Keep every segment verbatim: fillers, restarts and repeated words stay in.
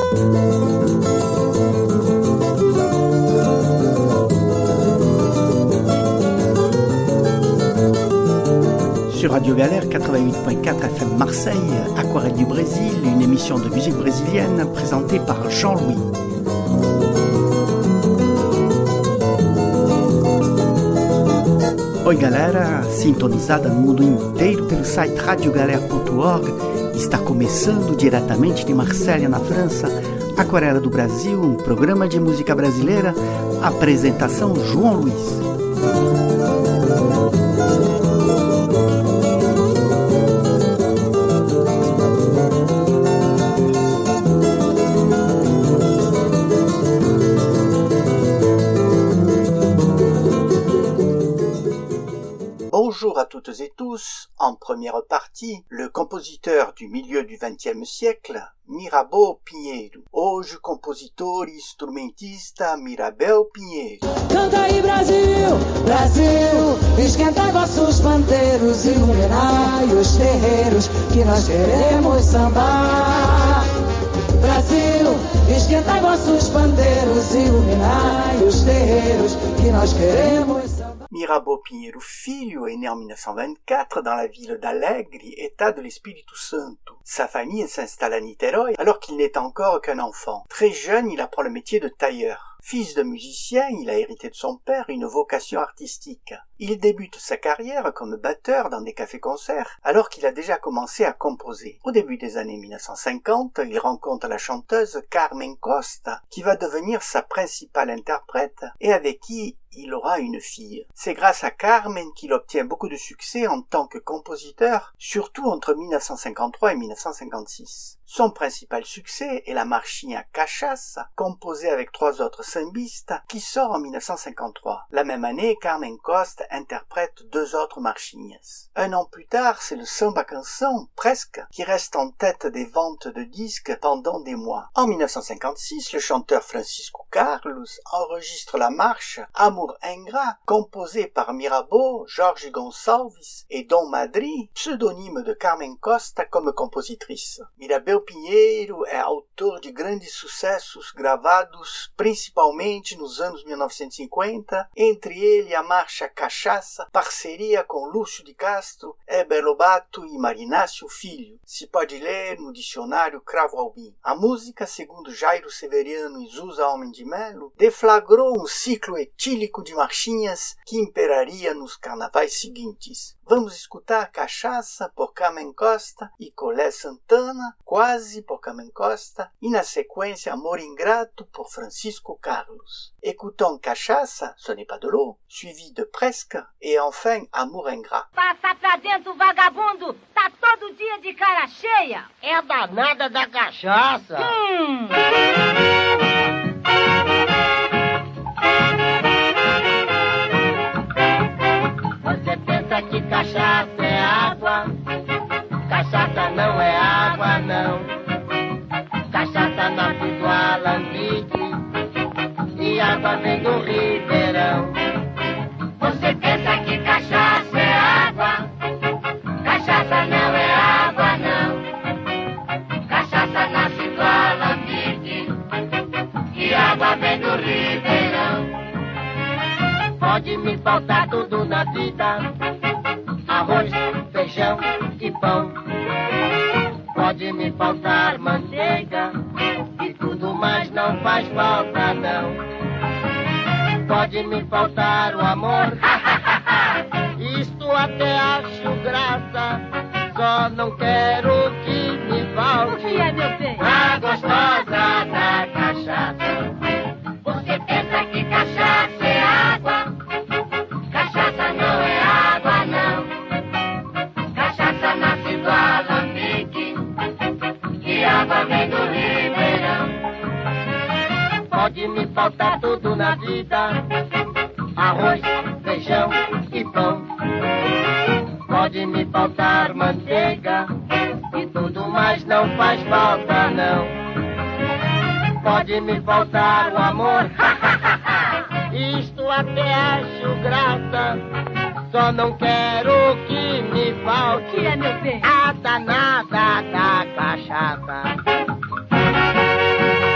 Sur Radio Galère quatre-vingt-huit virgule quatre F M Marseille, Aquarelle du Brésil, une émission de musique brésilienne présentée par Jean-Louis. Oi galera, sintonizada no mundo inteiro pelo site radio galera ponto org, está começando diretamente de Marselha, na França, Aquarela do Brasil, um programa de música brasileira, apresentação João Luiz. Bonjour à toutes et tous. En première partie, le compositeur du milieu du vingtième siècle, Mirabeau Pinheiro. Hoje, compositor e instrumentista Mirabel Pinheiro. Canta aí Brasil, Brasil, esquenta vossos pandeiros, iluminai os terreiros que nós queremos sambar. Brasil, esquenta vossos pandeiros, iluminai os terreiros que nós queremos sambar. Mirabeau Pinheiro Filho est né en mille neuf cent vingt-quatre dans la ville d'Alegre, État de l'Espírito Santo. Sa famille s'installe à Niterói alors qu'il n'est encore qu'un enfant. Très jeune, il apprend le métier de tailleur. Fils de musicien, il a hérité de son père une vocation artistique. Il débute sa carrière comme batteur dans des cafés-concerts alors qu'il a déjà commencé à composer. Au début des années mille neuf cent cinquante, il rencontre la chanteuse Carmen Costa qui va devenir sa principale interprète et avec qui il aura une fille. C'est grâce à Carmen qu'il obtient beaucoup de succès en tant que compositeur, surtout entre mille neuf cent cinquante-trois et mille neuf cent cinquante-six. Son principal succès est la marchinha Cachaça, composée avec trois autres sambistes, qui sort en mille neuf cent cinquante-trois. La même année, Carmen Costa interprète deux autres marchinhas. Un an plus tard, c'est le samba canção, presque, qui reste en tête des ventes de disques pendant des mois. En mille neuf cent cinquante-six, le chanteur Francisco Carlos enregistre la marche Amour ingrat, composée par Mirabeau, Jorge Gonçalves et Dom Madri, pseudonyme de Carmen Costa comme compositrice. Mirabel Pinheiro é autor de grandes sucessos gravados principalmente nos anos mil novecentos e cinquenta, entre ele a marcha Cachaça, parceria com Lúcio de Castro, Heber Lobato e Marinácio Filho. Se pode ler no dicionário Cravo Albim. A música, segundo Jairo Severiano e Zusa Homem de Melo, deflagrou um ciclo etílico de marchinhas que imperaria nos carnavais seguintes. Vamos escutar Cachaça por Carmen Costa e Colé Santana, Quase por Carmen Costa, e na sequência Amor Ingrato por Francisco Carlos. Écoutons Cachaça, ce n'est pas de l'eau, suivi de Presque, et enfin Amour Ingrat. Passa pra dentro, vagabundo! Tá todo dia de cara cheia! É danada da cachaça! Hum! Você pensa que cachaça é água? Cachaça não é água, não. Cachaça nasce do alambique e água vem do ribeirão. Você pensa que cachaça é água? Cachaça não é água, não. Cachaça nasce do alambique e água vem do ribeirão. Pode me faltar tudo na vida, arroz, feijão e pão. Pode me faltar manteiga e tudo mais não faz falta, não. Pode me faltar o amor, isto até acho graça. Só não quero que me falte a gostosa da cachaça. Você pensa que cachaça é água? Cachaça não é água, não. Cachaça nasce do alambique e água vem do ribeirão. Pode me faltar tudo na vida, arroz, feijão e pão. Pode me faltar manteiga e tudo mais não faz falta, não. Pode me faltar o amor, isto até acho graça. Só não quero que me falte Tira, meu bem. a danada da cachaça.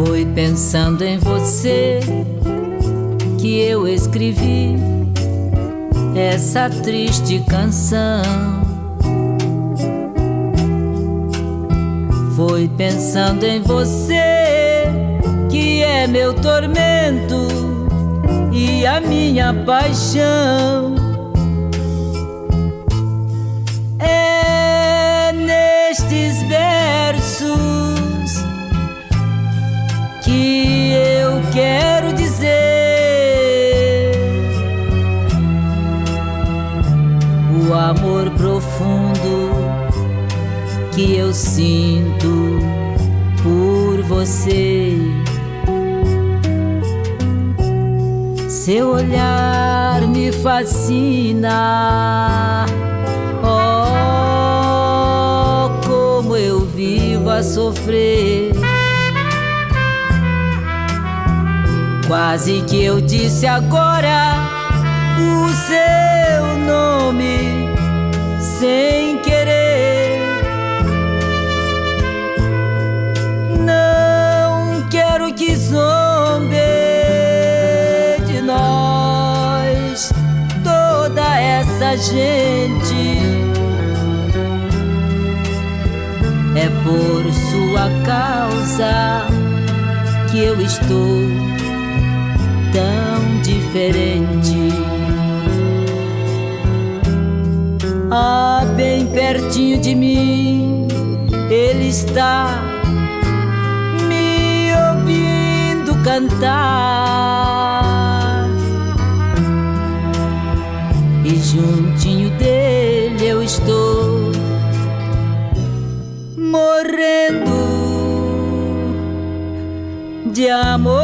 Foi pensando em você que eu escrevi essa triste canção. Foi pensando em você que é meu tormento e a minha paixão. É nestes versos que eu quero dizer o amor profundo que eu sinto por você. Seu olhar me fascina, oh, como eu vivo a sofrer. Quase que eu disse agora o seu nome sem querer. Não quero que zombe de nós toda essa gente. É por sua causa que eu estou tão diferente. Ah, bem pertinho de mim ele está me ouvindo cantar, e juntinho dele eu estou morrendo de amor.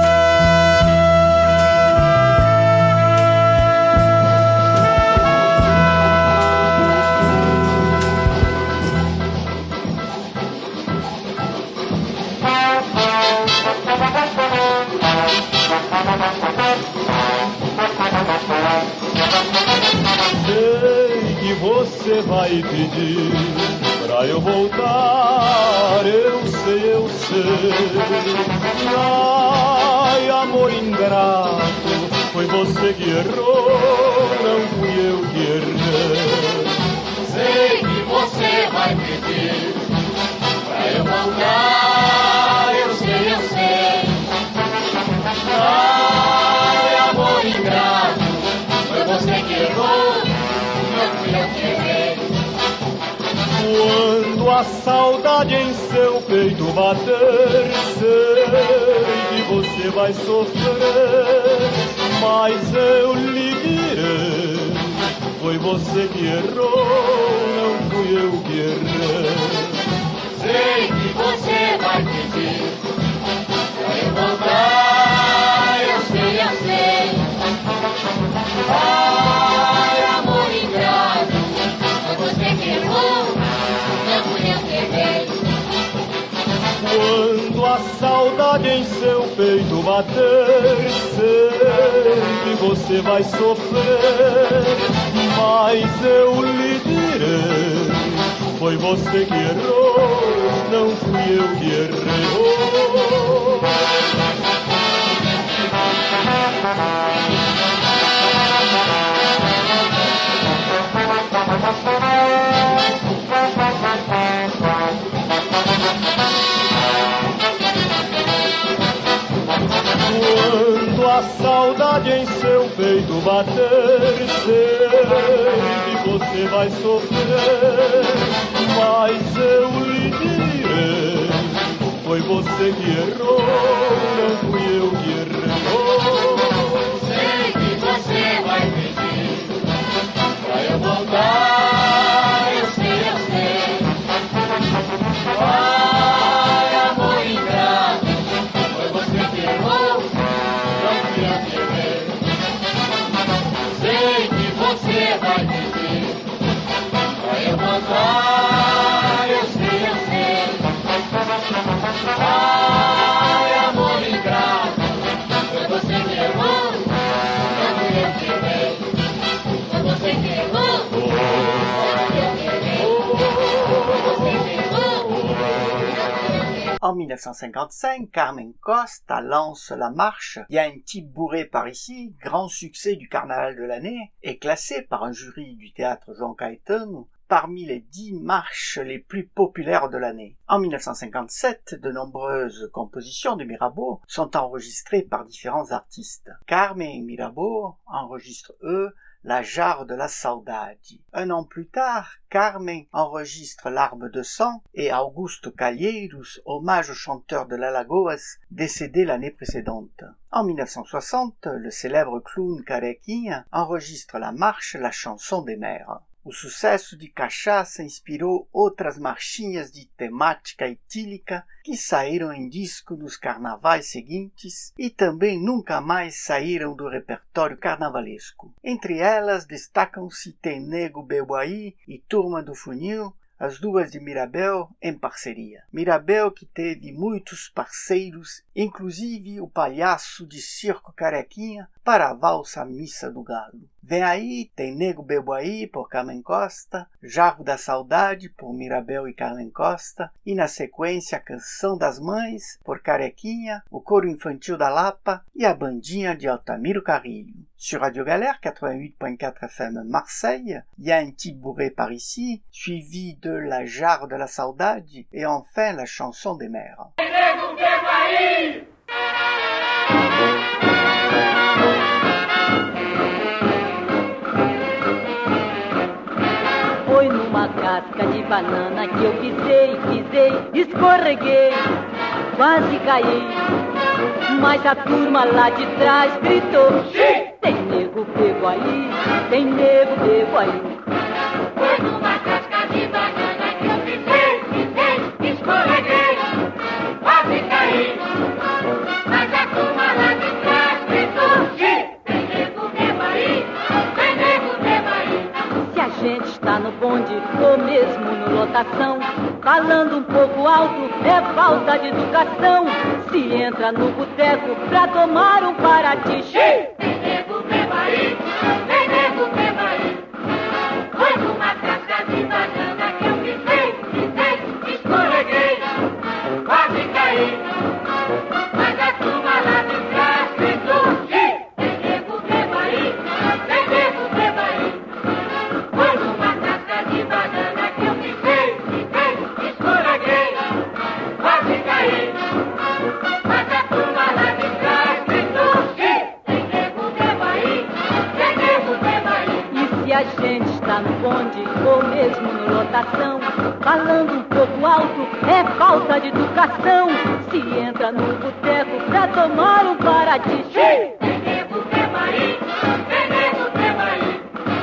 Sei que você vai pedir pra eu voltar, eu sei, eu sei. Ai, amor ingrato, foi você que errou, não fui eu que errei. Sei que você vai pedir pra eu voltar, eu sei, eu sei. Ai, amor ingrato, foi você que errou, não fui eu que errei. Quando a saudade em seu peito bater, sei que você vai sofrer, mas eu lhe direi, foi você que errou, não fui eu que errei. Sei que você vai pedir pra eu voltar, eu sei, eu sei. Ai, amor ingrato, foi você que errou, não fui eu que errei. Quando a saudade em seu peito bater, sei que você vai sofrer, mas eu lhe direi, foi você que errou, não fui eu que errei. Quando a saudade em seu peito bater, sei que você vai sofrer, mas eu lhe direi, foi você que errou, não fui eu que errei. Sei que você vai pedir pra eu voltar, eu sei, eu sei. Ai, amor ingrato, foi você que errou, não fui eu que errei. Sei que você vai pedir pra eu voltar, eu sei, eu sei. Ai, amor ingrato, En mille neuf cent cinquante-cinq, Carmen Costa lance La Marche. Il y a un type bourré par ici, grand succès du carnaval de l'année, et classé par un jury du théâtre Jean Caetano parmi les dix marches les plus populaires de l'année. En mille neuf cent cinquante-sept, de nombreuses compositions de Mirabeau sont enregistrées par différents artistes. Carmen et Mirabeau enregistrent, eux, La Jarre de la Saudade. Un an plus tard, Carmen enregistre Larmes de sang et Augusto Calheiros, hommage au chanteur de l'Alagoas, décédé l'année précédente. En mille neuf cent soixante, le célèbre clown Carequinha enregistre La Marche, la chanson des mères. O sucesso de Cachaça inspirou outras marchinhas de temática etílica que saíram em disco nos carnavais seguintes e também nunca mais saíram do repertório carnavalesco. Entre elas destacam-se Tem Nego Bebo Aí e Turma do Funil, as duas de Mirabel em parceria. Mirabel que teve muitos parceiros, inclusive o palhaço de circo Carequinha para a valsa Missa do Galo. Vem aí, Tem Nego Bebo Aí, por Carmen Costa, Jarro da Saudade, por Mirabel e Carmen Costa, e na sequência a Canção das Mães, por Carequinha, o Coro Infantil da Lapa e a Bandinha de Altamiro Carrilho. Sur Radio Galère quatre-vingt-huit point quatre F M Marseille, il y a un type bourré par ici, suivi de La Jarre de la Saudade et enfin la chanson des mères. Foi numa casca de banana que eu pisei, pisei, escorreguei, quase caí. Mas a turma lá de trás gritou: Sim! Tem nego bebo aí, tem nego bebo aí. Foi numa casca de banana que eu pisei, pisei, escorreguei, quase caí. Mas a turma lá de trás gritou: Sim! Tem nego bebo aí, tem nego bebo aí. Se a gente está no bonde ou mesmo no lotação, falando um pouco alto é falta de educação. Se entra no boteco pra tomar um Paraty, tem nego bebo aí, tem nego bebo aí. Foi numa casca de banana que eu pisei, pisei, escorreguei, quase caí. Mas a turma lá de trás gritou: tem nego bebo aí, tem nego bebo aí. Foi numa casca de banana que eu pisei, pisei, escorreguei, quase caí. Mas a turma lá de trás gritou: tem nego bebo aí, tem nego bebo aí. E se a gente está no bonde ou mesmo no lotação, falando um pouco alto é falta de educação. Se entra no boteco pra tomar um Paraty, tem nego bebo aí, tem nego bebo aí.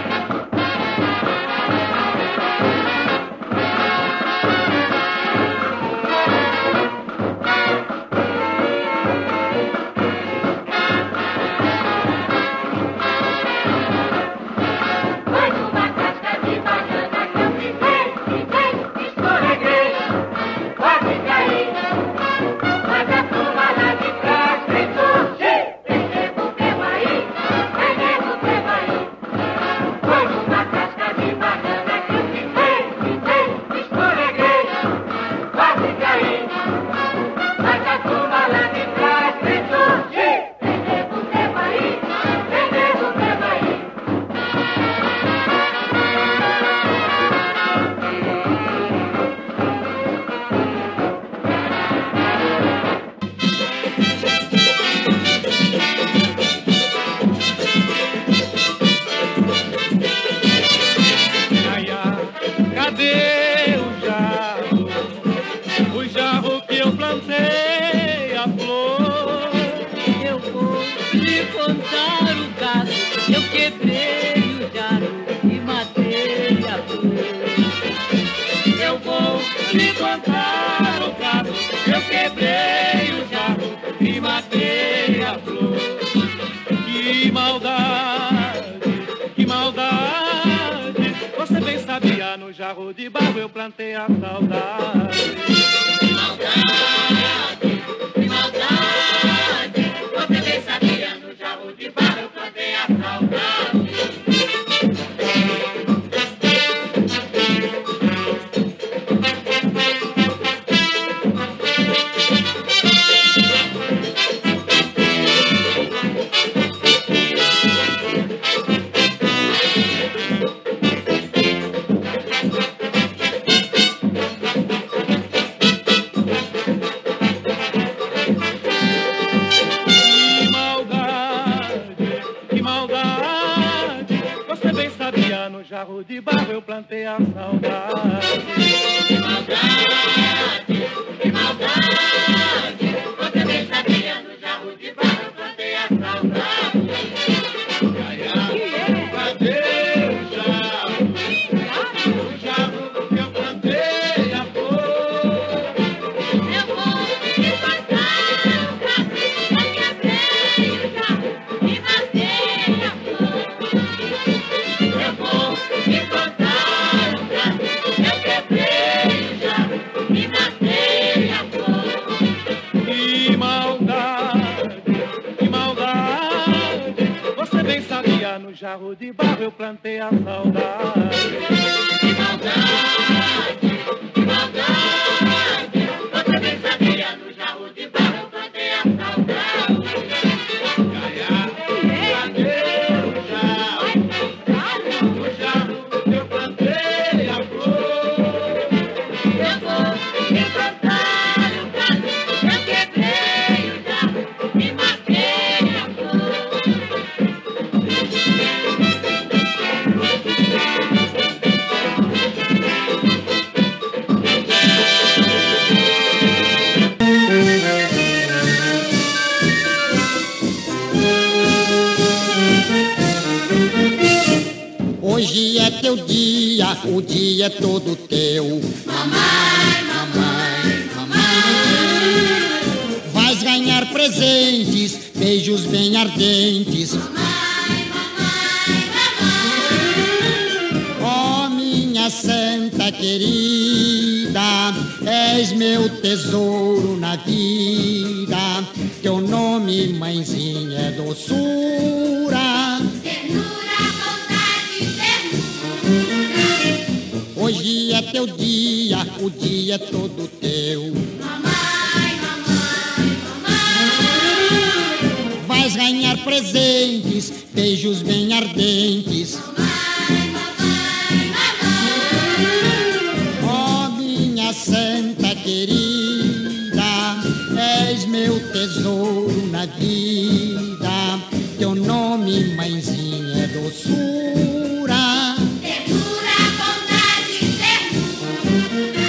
Jarro de barro eu plantei a saudade. Que maldade, que maldade, você bem sabia, no jarro de barro eu plantei a saudade. jarro de barro eu plantei a saudade. Que maldade, que maldade, você bem sabia, no jarro de barro eu plantei a saudade. Ai, ai, cadê o jarro? O jarro que eu plantei a flor. Eu vou me passar o caminho, eu quebrei o jarro e matei a flor. Eu vou me contar o caminho, eu quebrei o jarro e matei a flor. Que maldade, que maldade, você bem sabia, no jarro de barro eu plantei a saudade. Que maldade, que maldade, você bem sabia, no jarro de barro eu plantei a saudade. Ai, ai, cadê o jarro? O jarro que eu plantei a flor. Eu vou me plantar o caminho, eu quebrei o jarro e matei a flor. Hoje é teu dia, o dia é todo teu. Mamãe, mamãe, mamãe, Vais ganhar presentes, beijos bem ardentes. mamãe, mamãe, mamãe. Oh, minha santa querida, és meu tesouro na vida. Teu nome, mãezinha, é doçura. Ternura, bondade, ternura. Hoje é teu dia, o dia é todo teu. Mamãe, mamãe, mamãe, Vais ganhar presentes, beijos bem ardentes. mamãe, mamãe, mamãe. Oh, minha santa querida, és meu tesouro na vida. Teu nome, mãezinha, é doçura. Ternura, bondade, ternura.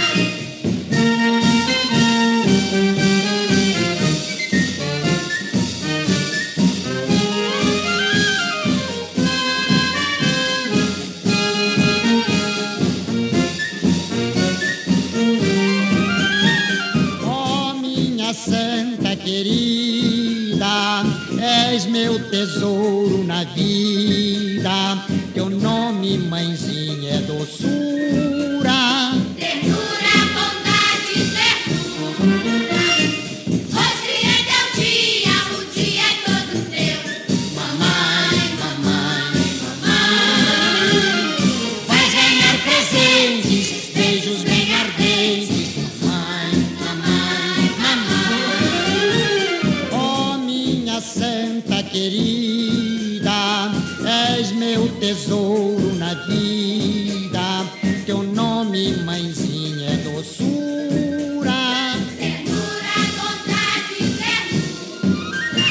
Oh, minha santa querida, és meu tesouro na vida. Teu nome, mãezinha, é doçura. Ternura, bondade, ternura. Hoje é teu dia, o dia é todo teu. Mamãe, mamãe, mamãe. Vais ganhar presentes, beijos bem ardentes. Mamãe, mamãe, mamãe. Oh, minha santa querida, és meu tesouro na vida. Teu nome, mãezinha, é doçura. Ternura, bondade, ternura.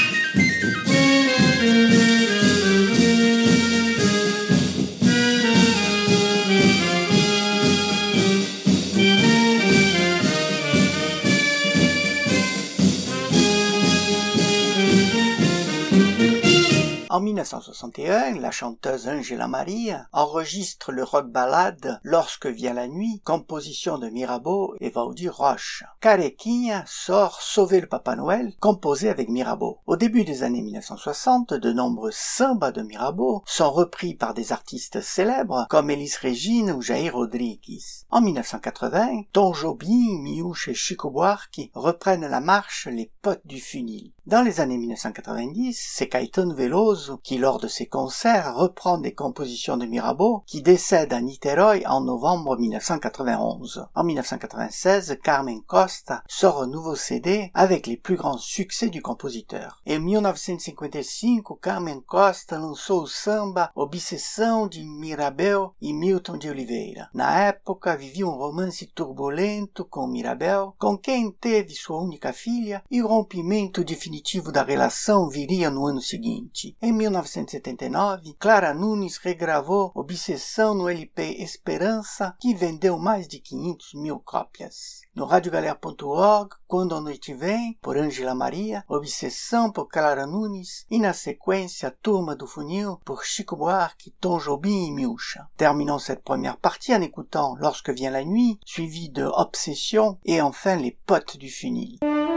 En mille neuf cent soixante et un, la chanteuse Angela Maria enregistre le rock ballade Lorsque vient la nuit, composition de Mirabeau et Valdir Roche. Carequinha sort Sauver le Papa Noël, composé avec Mirabeau. Au début des années mille neuf cent soixante, de nombreux sambas de Mirabeau sont repris par des artistes célèbres comme Elis Regina ou Jair Rodrigues. En mille neuf cent quatre-vingts, Tom Jobim, Miouche et Chico Buarque reprennent la marche Les Potes du Funil. Dans les années mille neuf cent quatre-vingt-dix, c'est Caetano Veloso qui, lors de ses concerts, reprend des compositions de Mirabeau, qui décède à Niterói en novembre mille neuf cent quatre-vingt-onze. En mille neuf cent quatre-vingt-seize, Carmen Costa sort un nouveau C D avec les plus grands succès du compositeur. Em mil novecentos e cinquenta e cinco, Carmen Costa lançou o samba Obsessão de Mirabel e Milton de Oliveira. Na época, vivia um romance turbulento com Mirabel, com quem teve sua única filha, e o rompimento definitivo da relação viria no ano seguinte. Em mil novecentos e setenta e nove, Clara Nunes regravou Obsessão no L P Esperança, que vendeu mais de quinhentas mil cópias. No rádio galera ponto org, Quando a Noite Vem, por Ângela Maria, Obsessão por Clara Nunes, e na sequência Turma do Funil, por Chico Buarque, Tom Jobim et Miúcha. Terminons cette première partie en écoutant Lorsque vient la nuit, suivi de Obsession, et enfin Les Potes du Funil.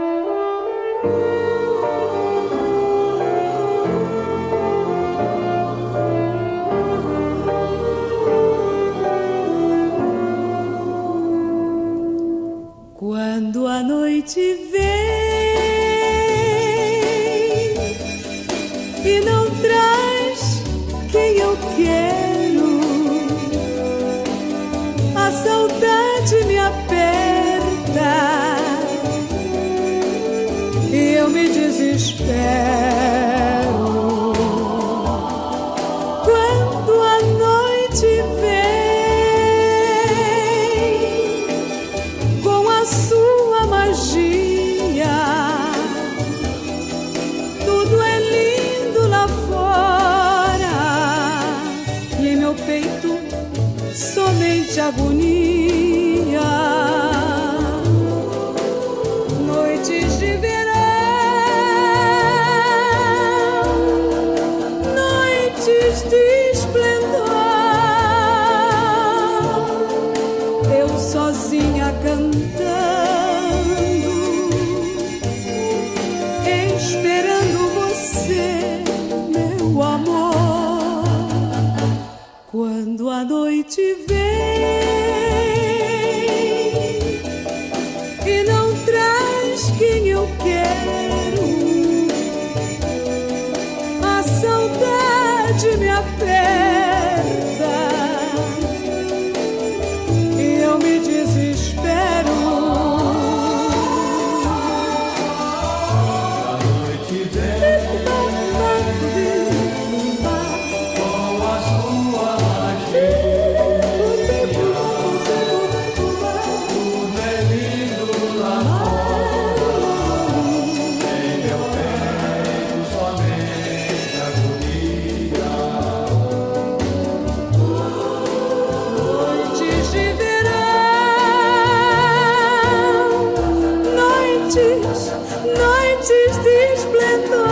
Quando a noite vem e não traz quem eu quero, a saudade me aperta e eu me desespero. Quando a noite vem com a sua magia, tudo é lindo lá fora e em meu peito somente agonia. Noites de verão, noites de esplendor, eu sozinha cantando, esperando você, meu amor. Quando a noite vem e não traz quem eu quero, a saudade me aperta e eu me desespero. A noite vem com a sua magia, tudo é lindo lá fora, em meu peito somente agonia. Noites de verão, noites, noites de esplendor,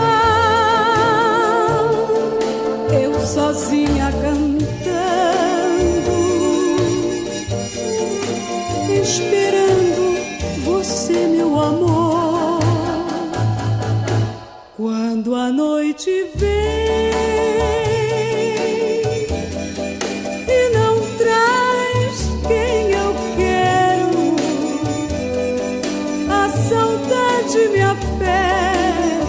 eu sozinha cantando, esperando você, meu amor. Quando a noite vem e não traz quem eu quero, a saudade me aperta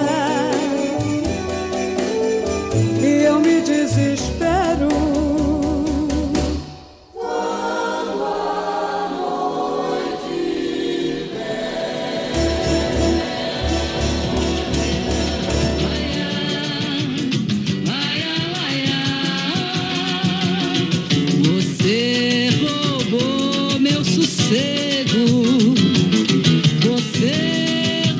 e eu me desespero. Você roubou meu sossego, você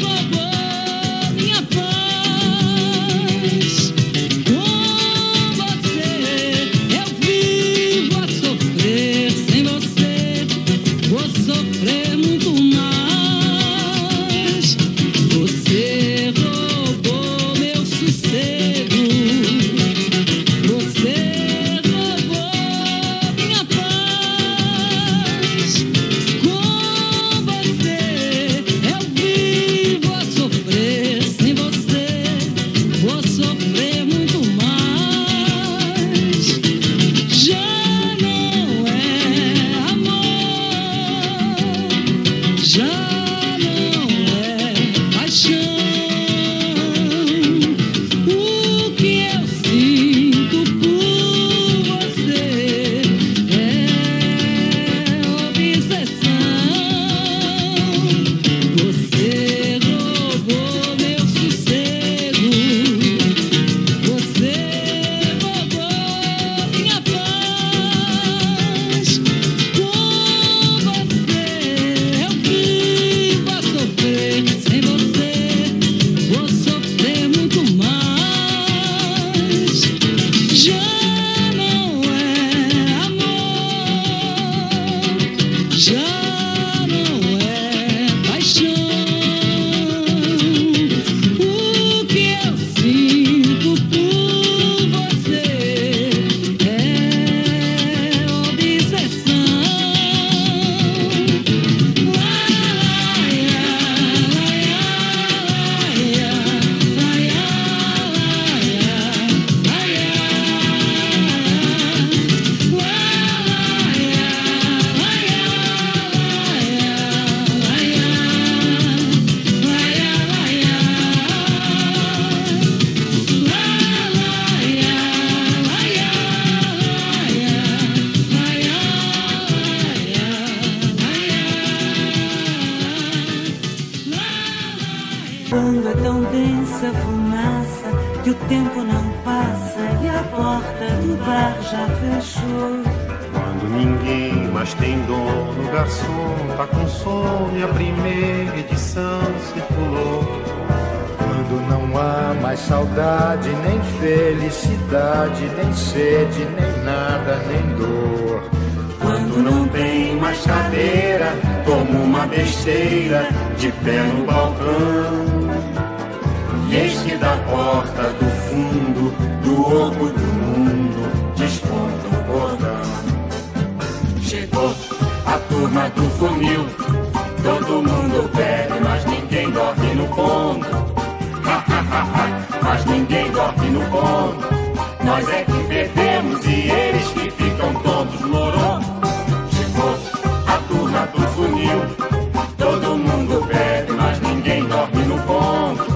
Quando é tão densa a fumaça que o tempo não passa e a porta do bar já fechou. Quando ninguém mais tem dono, o garçom tá com sono e a primeira edição circulou. Quando não há mais saudade, nem felicidade, nem sede, nem nada, nem dor. Quando não tem mais cadeira, como uma besteira, de pé no balcão. E eis que da porta do fundo, do oco do mundo, desponta o cordão. Chegou a turma do funil, todo mundo bebe, mas ninguém dorme no ponto. Mas ninguém dorme no ponto. Nós é que bebemos e eles que ficam todos morons. Chegou a turma do funil, todo mundo bebe, mas ninguém dorme no ponto.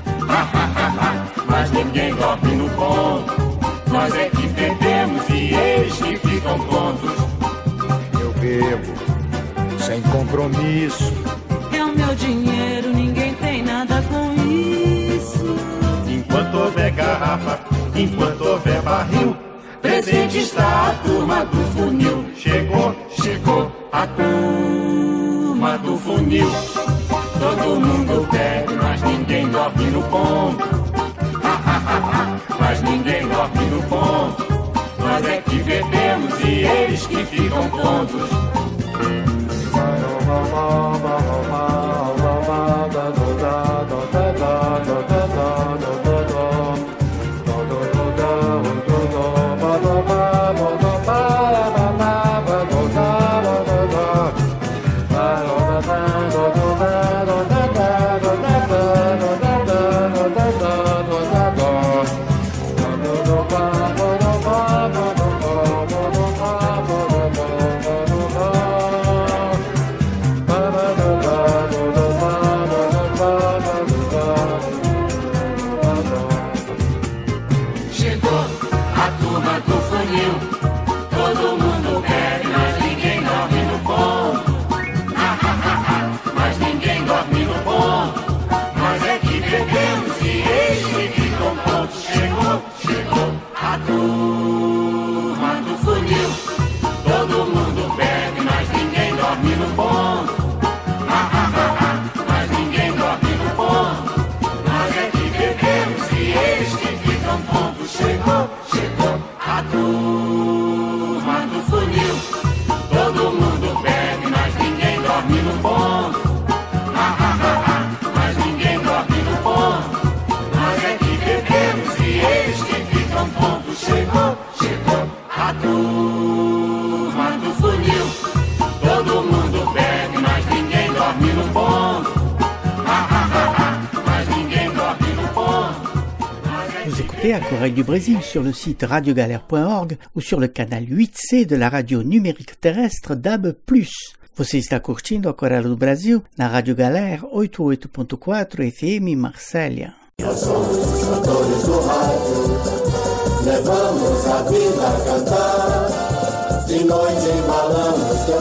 Mas ninguém dorme no ponto. Nós é que bebemos e eles que ficam tontos. Eu bebo sem compromisso. É o meu dinheiro, ninguém tem nada com isso. Enquanto houver garrafa, enquanto houver barril, presente está a turma do funil. Chegou, chegou a turma do funil. Todo mundo bebe, mas ninguém dorme no ponto. Mas ninguém dorme no ponto. Nós é que bebemos e eles que ficam tontos. À Corée du Brésil sur le site radio galère point org ou sur le canal huit C de la radio numérique terrestre D A B plus. Você está curtindo a Corée do Brasil na Rádio Galera oitenta e oito ponto quatro F M Marsella. Nós somos os cantores do rádio, levamos a vida a cantar. De noite embalamos teu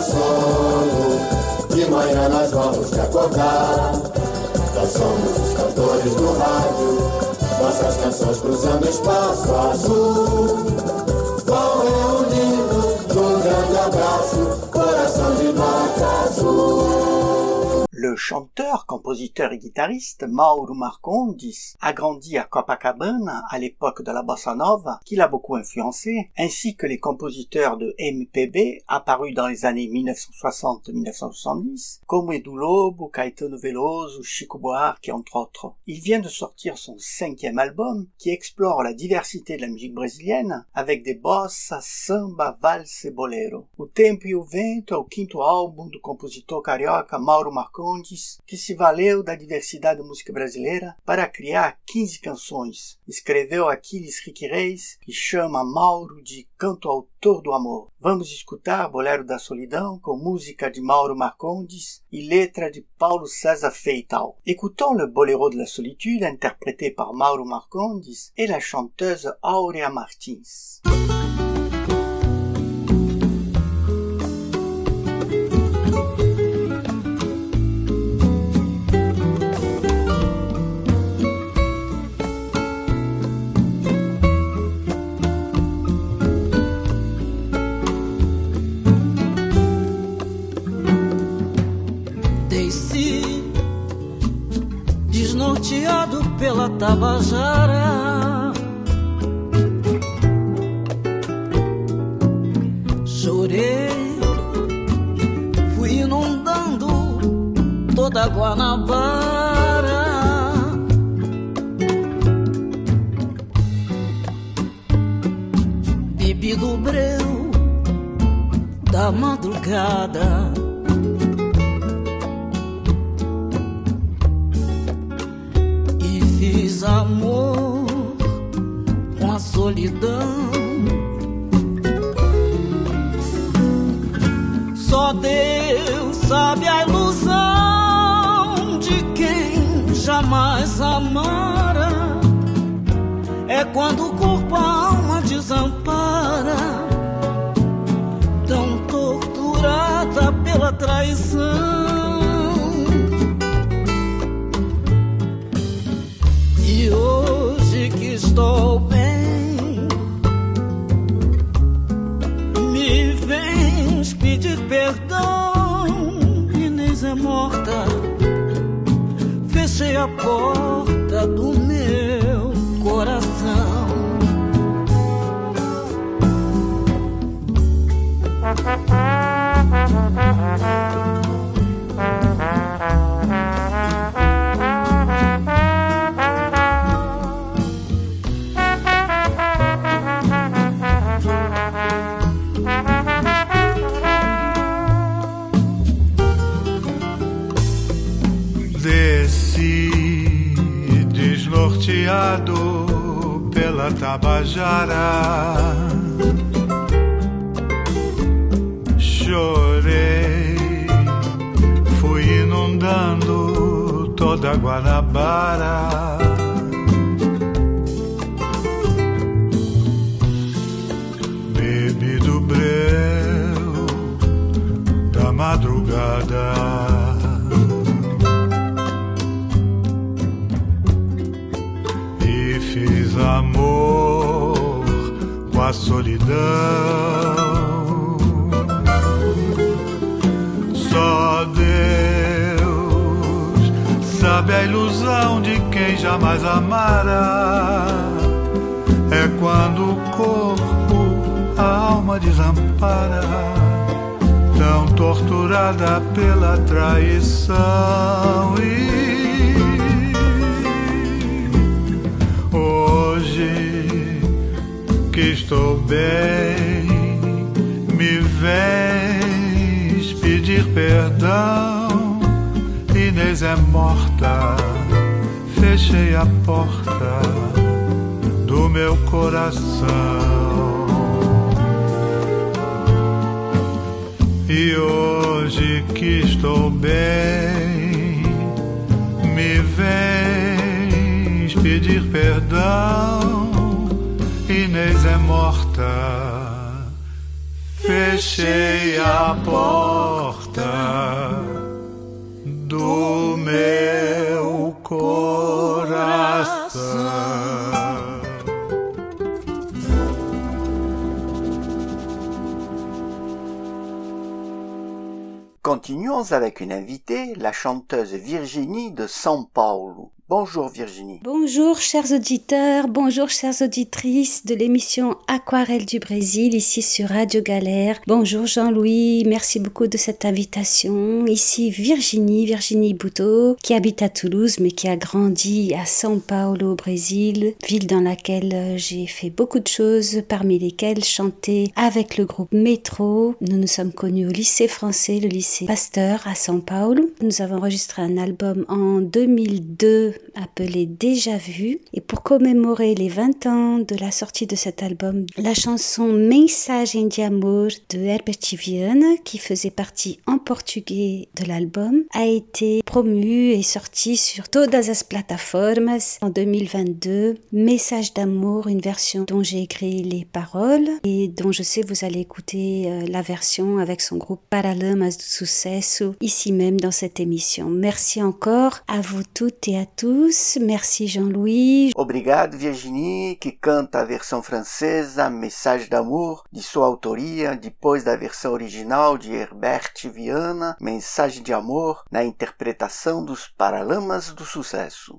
sono, de manhã nós vamos te acordar. Nós somos os cantores do rádio, nossas canções cruzando espaço azul, vão reunindo num grande abraço, coração de vaca azul. Le chanteur, compositeur et guitariste Mauro Marcondes a grandi à Copacabana à l'époque de la bossa nova, qui l'a beaucoup influencé, ainsi que les compositeurs de M P B apparus dans les années mille neuf cent soixante à mille neuf cent soixante-dix, comme Edu Lobo, Caetano Veloso, Chico Buarque, entre autres. Il vient de sortir son cinquième album, qui explore la diversité de la musique brésilienne, avec des bossa, samba, valse et bolero. O Tempo e o Vento é o quinto álbum do compositor carioca Mauro Marcondes, que se valeu da diversidade da música brasileira para criar quinze canções. Escreveu Aquiles Rick Reis, que chama Mauro de Canto Autor do Amor. Vamos escutar Bolero da Solidão com música de Mauro Marcondes e letra de Paulo César Feital. Écoutons le Boléro de la Solitude interprété par Mauro Marcondes et la chanteuse Aurea Martins. desnorteado pela Tabajara. Chorei, fui inundando toda a Guanabara. Bebi do breu da madrugada. E fiz amor com a solidão. Só Deus sabe a ilusão de quem jamais amara. É quando o corpo a alma desampara, tão torturada pela traição. E hoje que estou bem, me vens pedir perdão. Inês é morta, fechei a porta do meu coração. Desci desnorteado pela Tabajara. Chorei, fui inundando toda a Guanabara. Bebi do breu da madrugada. E fiz amor com a solidão. Só Deus sabe a ilusão de quem jamais amara. É quando o corpo a alma desampara, tão torturada pela traição. E hoje que estou bem, me vens pedir perdão. Inês é morta, fechei a porta do meu coração. E hoje que estou bem, me vens pedir perdão. Inês é morta, fechei a porta do meu coração. Continuons avec une invitée, la chanteuse Virginie de São Paulo. Bonjour Virginie. Bonjour chers auditeurs, bonjour chères auditrices de l'émission Aquarelle du Brésil, ici sur Radio Galère. Bonjour Jean-Louis, merci beaucoup de cette invitation. Ici Virginie, Virginie Bouteau, qui habite à Toulouse mais qui a grandi à São Paulo au Brésil, ville dans laquelle j'ai fait beaucoup de choses, parmi lesquelles chanter avec le groupe Métro. Nous nous sommes connus au lycée français, le lycée Pasteur à São Paulo. Nous avons enregistré un album en deux mille deux appelé Déjà Vu, et pour commémorer les vingt ans de la sortie de cet album, la chanson Mensagem de Amor de Herbert Viana, qui faisait partie en portugais de l'album, a été promue et sortie sur todas as plataformas en deux mille vingt-deux. Message d'amour, une version dont j'ai écrit les paroles et dont je sais vous allez écouter euh, la version avec son groupe Paralamas do Sucesso ici même dans cette émission. Merci encore à vous toutes et à tous tous. Merci Jean-Louis. Obrigado Virginie, que canta a versão francesa Mensagem d'Amour, de sua autoria, depois da versão original de Herbert Viana, Mensagem de Amor, na interpretação dos Paralamas do Sucesso.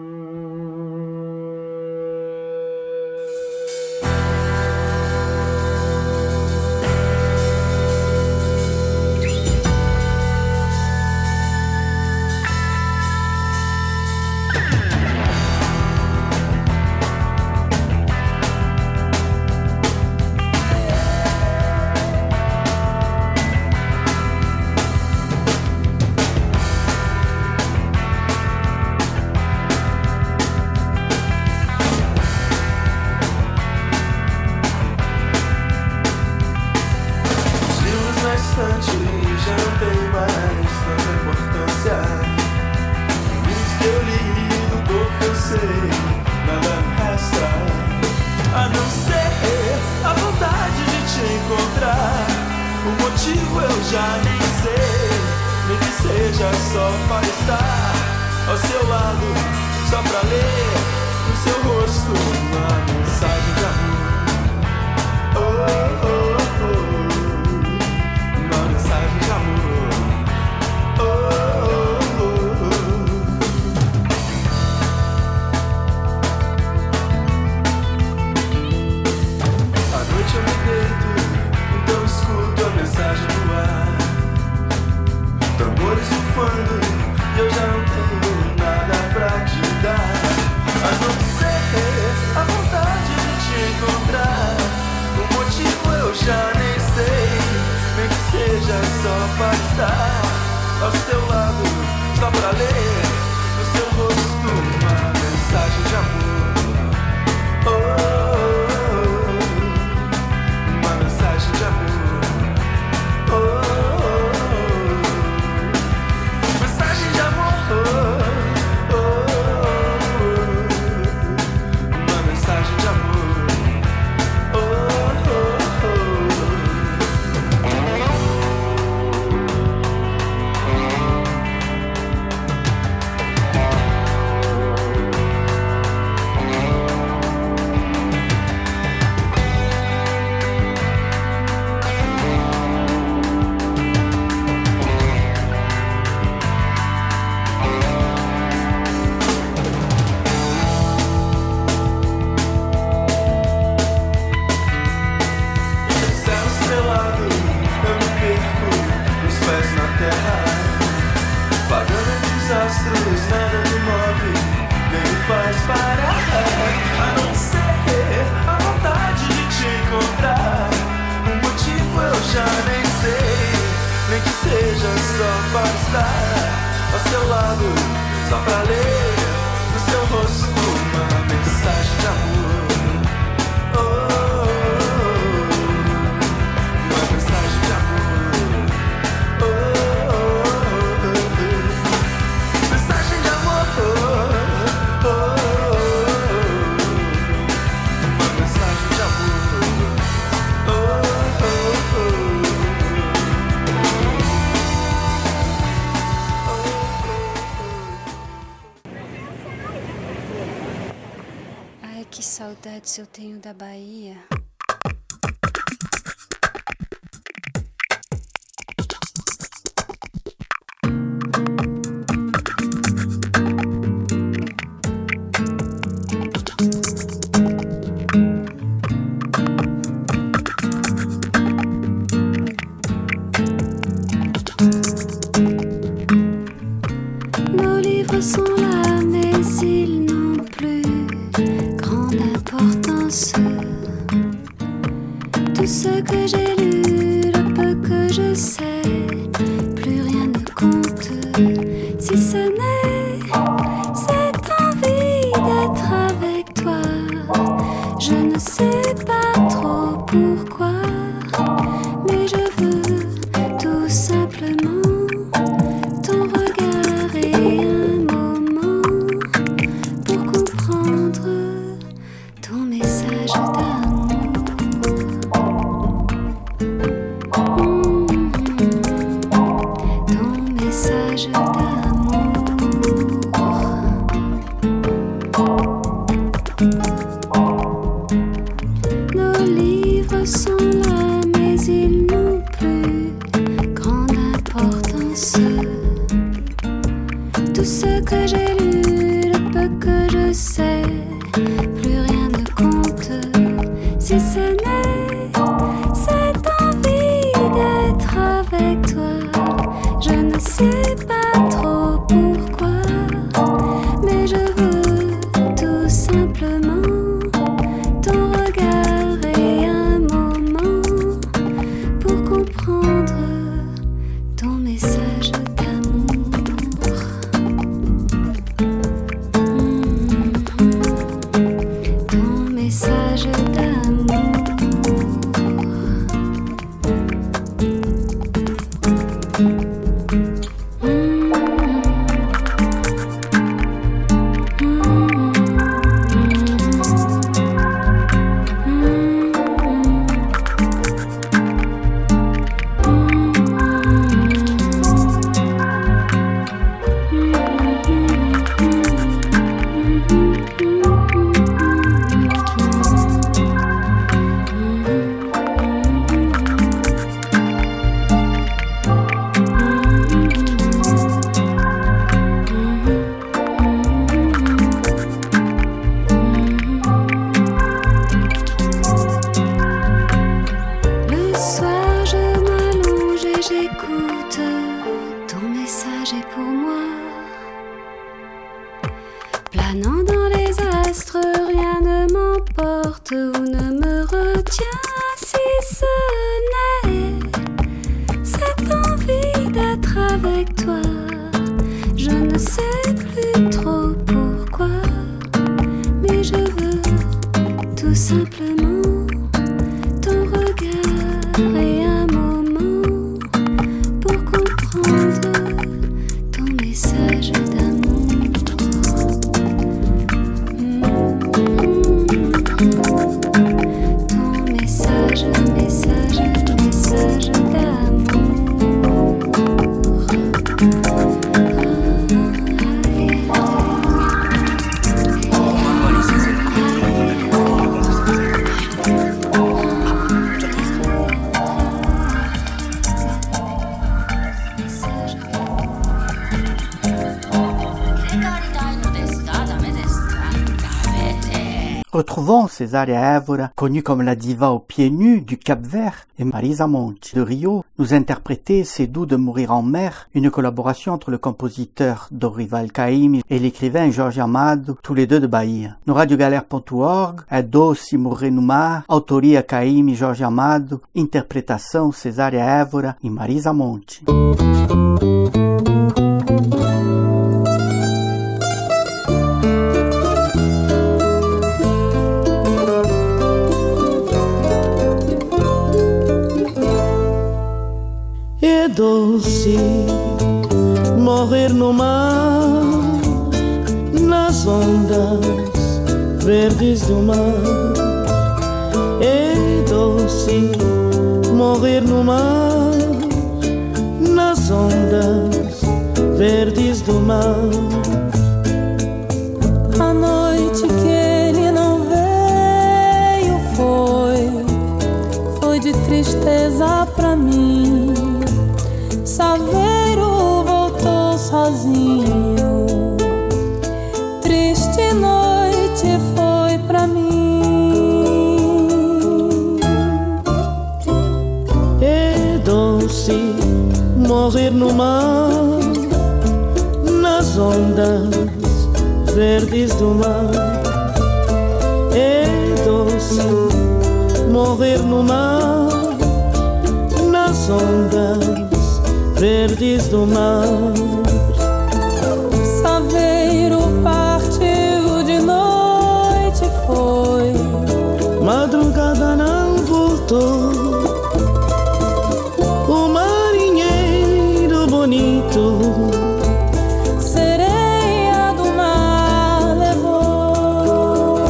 Saudades eu tenho da Bahia. Nos livres sont là, mais ils n'ont plus grande importance. Planant dans les astres, rien ne m'emporte ou ne me retient, si ce n'est cette envie d'être avec toi. Je ne sais plus trop pourquoi, mais je veux tout simplement ton regard et un moment pour comprendre ton message d'amour. Ton message, message, message d'amour. Retrouvons Cesaria Évora, connue comme la diva aux pieds nus du Cap-Vert, et Marisa Monte de Rio nous interprétait C'est doux de mourir en mer, une collaboration entre le compositeur Dorival Caymmi et l'écrivain Jorge Amado, tous les deux de Bahia. No radiogalère ponto org, É Doce Morrer no Mar, autoria Caymmi e Jorge Amado, interpretação Cesaria Évora e Marisa Monte. É doce morrer no mar, nas ondas verdes do mar. É doce morrer no mar, nas ondas verdes do mar. A noite que ele não veio foi, foi de tristeza pra mim. Saveiro voltou sozinho, triste noite foi pra mim. É doce morrer no mar, nas ondas verdes do mar. É doce morrer no mar, nas ondas verdes do mar. Saveiro partiu de noite foi, madrugada não voltou. O marinheiro bonito sereia do mar levou.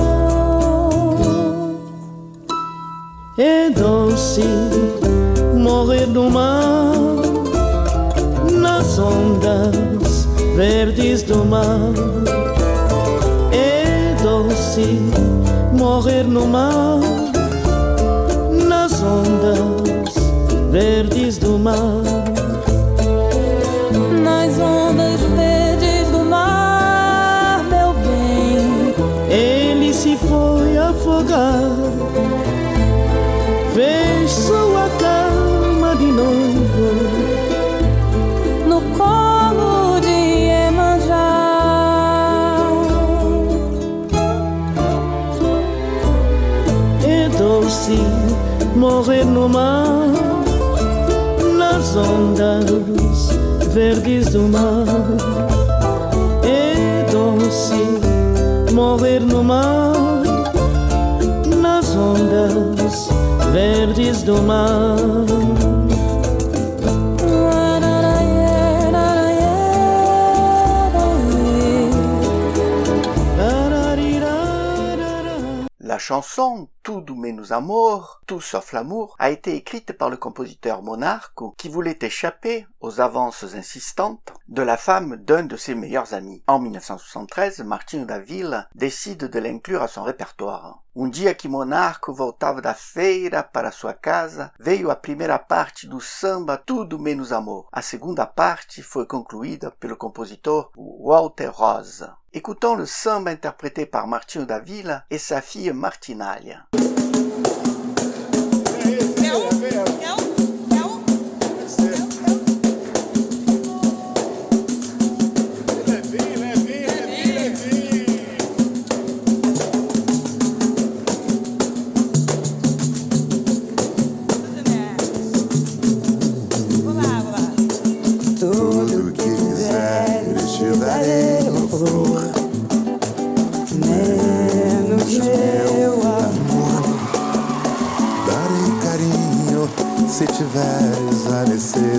É doce morrer no mar, nas ondas verdes do mar. É doce morrer no mar, nas ondas verdes do mar. Nas ondas verdes do mar, meu bem, ele se foi afogar. Fez sua cama de novo no colo de Iemanjá. É doce morrer no mar, nas ondas verdes do mar. É doce morrer no mar, nas ondas verdes do mar. La chanson Tout doux menos amor, tout sauf l'amour a été écrite par le compositeur Monarco qui voulait échapper aux avances insistantes de la femme d'un de ses meilleurs amis. En mille neuf cent soixante-treize, Martinho da Vila décide de l'inclure à son répertoire. Um dia que Monarco voltava da feira para sua casa, veio a primeira parte do samba Tudo Menos Amor. A segunda parte foi concluída pelo compositor Walter Rosa. Écoutons le samba interprété par Martinho da Vila et sa fille Martinalha.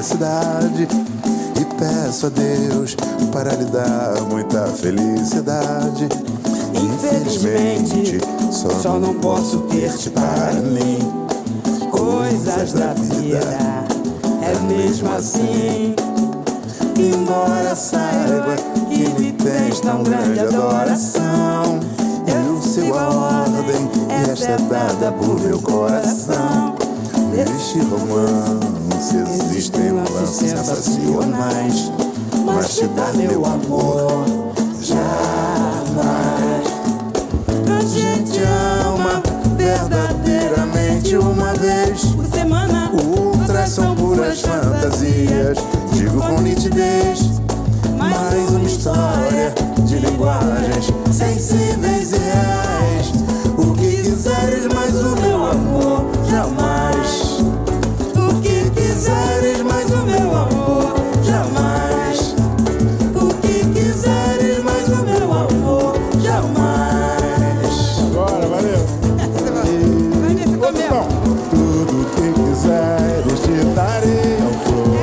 felicidade e peço a Deus para lhe dar muita felicidade. Infelizmente, só, só não posso ter-te para mim. Coisas da vida, é mesmo assim. Embora saiba que me tens tão grande adoração, eu sigo a ordem, esta é dada por meu coração. Neste romance existem lances sensacionais, mas te dar meu amor jamais. A gente ama verdadeiramente uma vez por semana. Outras são puras fantasias, digo com nitidez. Mais uma história de linguagens sensíveis e reais. O que quiseres, mas o meu amor jamais. O que quiseres, mas o meu amor jamais. O que quiseres, mas o meu amor jamais. Agora, valeu. Tudo que quiseres te darei ao flor.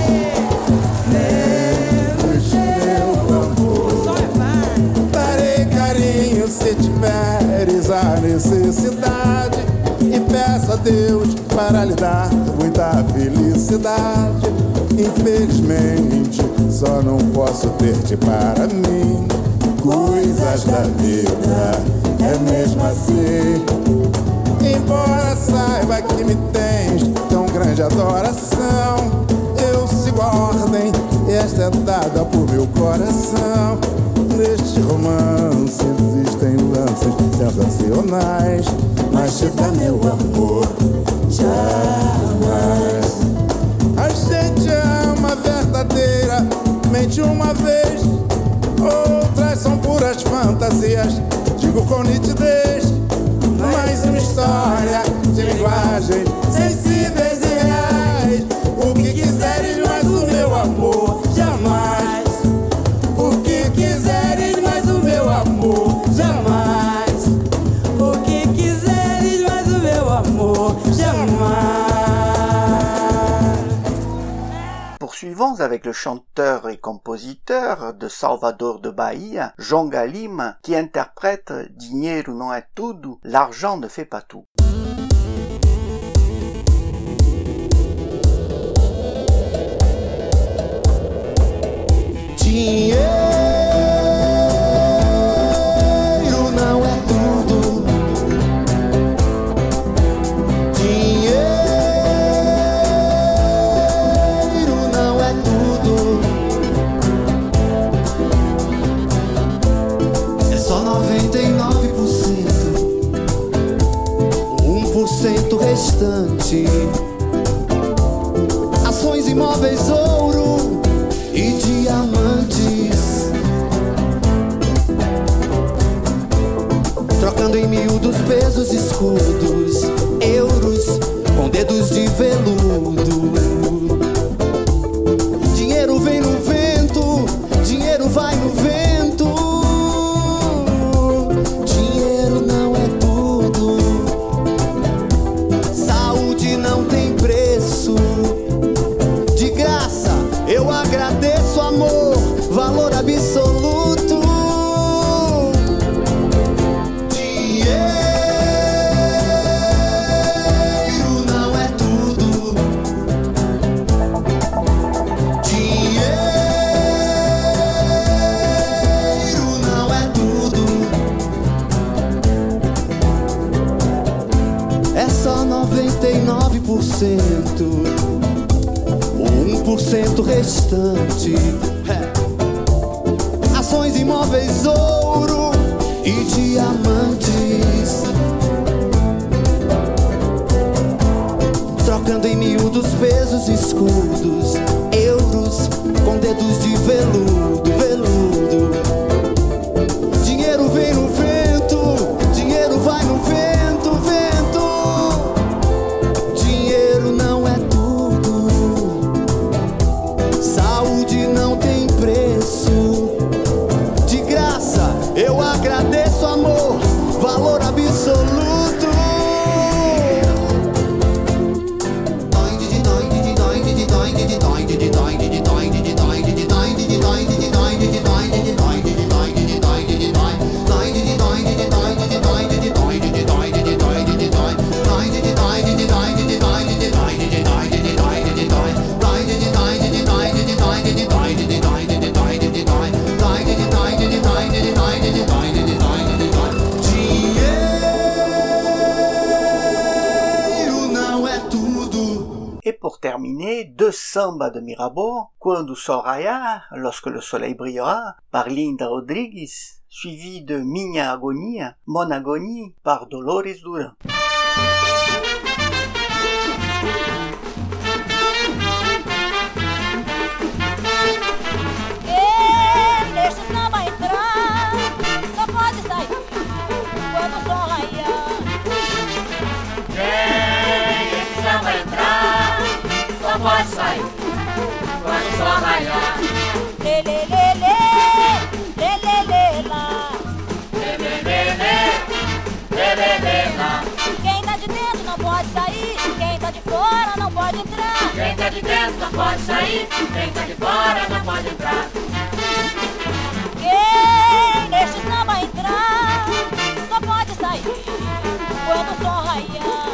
Menos meu amor. Darei carinho se tiveres a necessidade. E peço a Deus para lhe dar muita felicidade. Infelizmente, só não posso ter-te para mim. Coisas da vida, é mesmo assim. Embora saiba que me tens tão grande adoração, eu sigo a ordem, esta é dada por meu coração. Neste romance existem lances sensacionais, mas te dá meu amor jamais. A gente ama verdadeiramente uma vez, outras são puras fantasias, digo com nitidez. Mais uma história de linguagem sensíveis e reais. O que quiseres, mas o meu amor jamais. O que quiseres, mas o meu amor jamais. O que quiseres, mas o meu amor jamais. Poursuivons avec le chanteur et compositeur de Salvador de Bahia, João Galim, qui interprète Dinheiro não é tudo, l'argent ne fait pas tout. Dinheiro não é tudo. Dinheiro não é tudo. É só noventa e nove por cento, um por cento restante. Ações, imóveis, ouro e diamantes, trocando em miúdos pesos escudos, euros com dedos de veludo. Dinheiro vem no vento, dinheiro vai no vento. Dinheiro não é tudo. Saúde não tem preço. De graça eu agradeço, amor, valor absoluto. Dinheiro não é tudo. Dinheiro não é tudo. É só noventa e nove por cento, um por cento restante. É. Ações, imóveis, ouro e diamantes, trocando em miúdos pesos escudos, euros com dedos de veludo, veludo. Dinheiro vem no vento, dinheiro vai no vento, vento. Dinheiro não é tudo. Saúde não tem preço. De graça eu agradeço, amor, valor absoluto. Dói, dói, dói, dói, dói, dói, dói. terminer, deux sambas de Mirabeau, Quando o Sol Raiar, lorsque le soleil brillera, par Linda Rodrigues, suivi de Minha Agonia, Mon Agonie, par Dolores Duran. Pode sair quando o sol raiar. Lê, lê, lê, lê, lê, lê, lê, lá. Lê, lê, lê, lê, lê, lê, lê, lá. Quem tá de dentro não pode sair, quem tá de fora não pode entrar. Quem tá de dentro não pode sair, quem tá de fora não pode entrar. Quem neste samba entrar, só pode sair quando o sol raiar.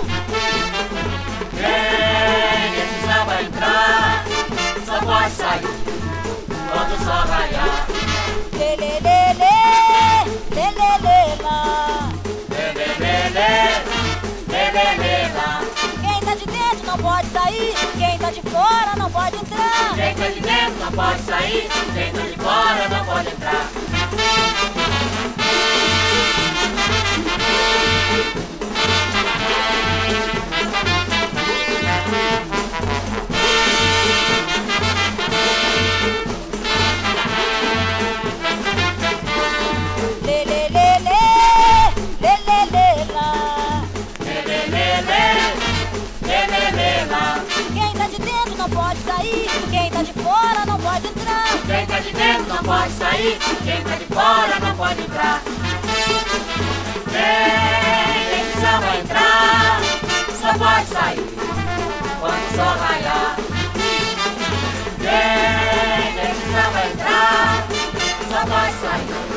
Quem nesse samba entrar, só pode sair quando o sol raiar. Lê, lê, lê, lê, lê, lê, lê, lá. Lê, lê, lê, lê, lê, lê, lê, lá. Quem tá de dentro não pode sair, quem tá de fora não pode entrar. Quem tá de dentro não pode sair, quem tá de fora não pode entrar. Lê, lê, lê, lê, lê, lê, lê, lá. Lê, lê, lê, lê, lê, lê, lê, lá. Quem tá de dentro não pode sair, quem tá de fora não pode entrar. Quem tá de dentro não pode sair, quem tá de fora não pode entrar. Quem nesse vai entrar, só pode sair quando o sol raiar. Quem nesse vai entrar, só pode sair.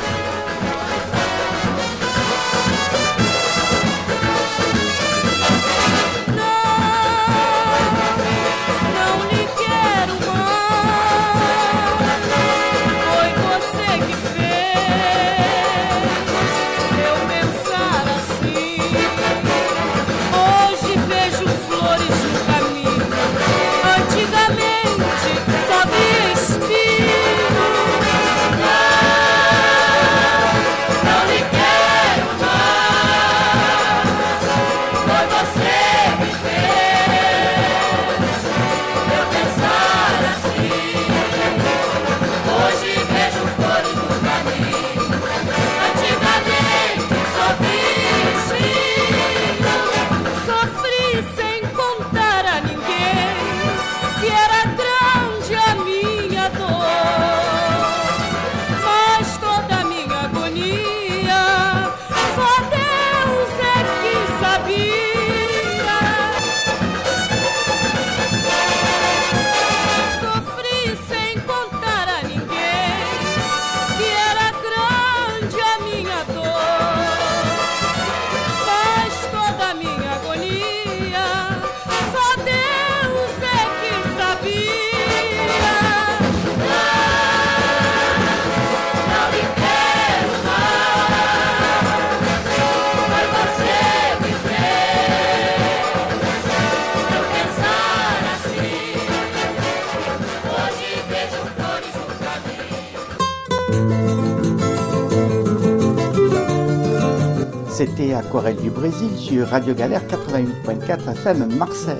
C'était Aquarelle du Brésil sur Radio Galère quatre-vingt-huit point quatre F M Marseille.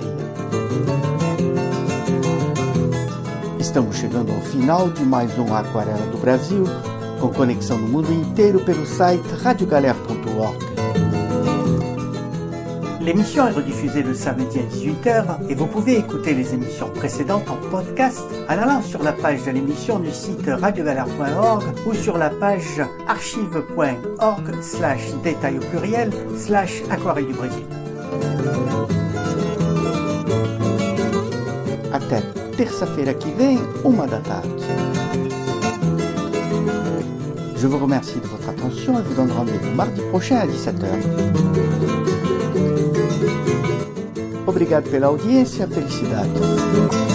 Estamos chegando ao final de mais um Aquarela do Brasil, com conexão no mundo inteiro pelo site radio galère point org. L'émission est rediffusée le samedi à dix-huit heures et vous pouvez écouter les émissions précédentes en podcast en allant sur la page de l'émission du site radio galère point org ou sur la page archive point org slash détail au pluriel slash aquarelle du Brésil. Até terça-feira que vem, uma da tarde. Je vous remercie de votre attention et vous donne rendez-vous mardi prochain à dix-sept heures. Obrigado pela audiência, felicidade.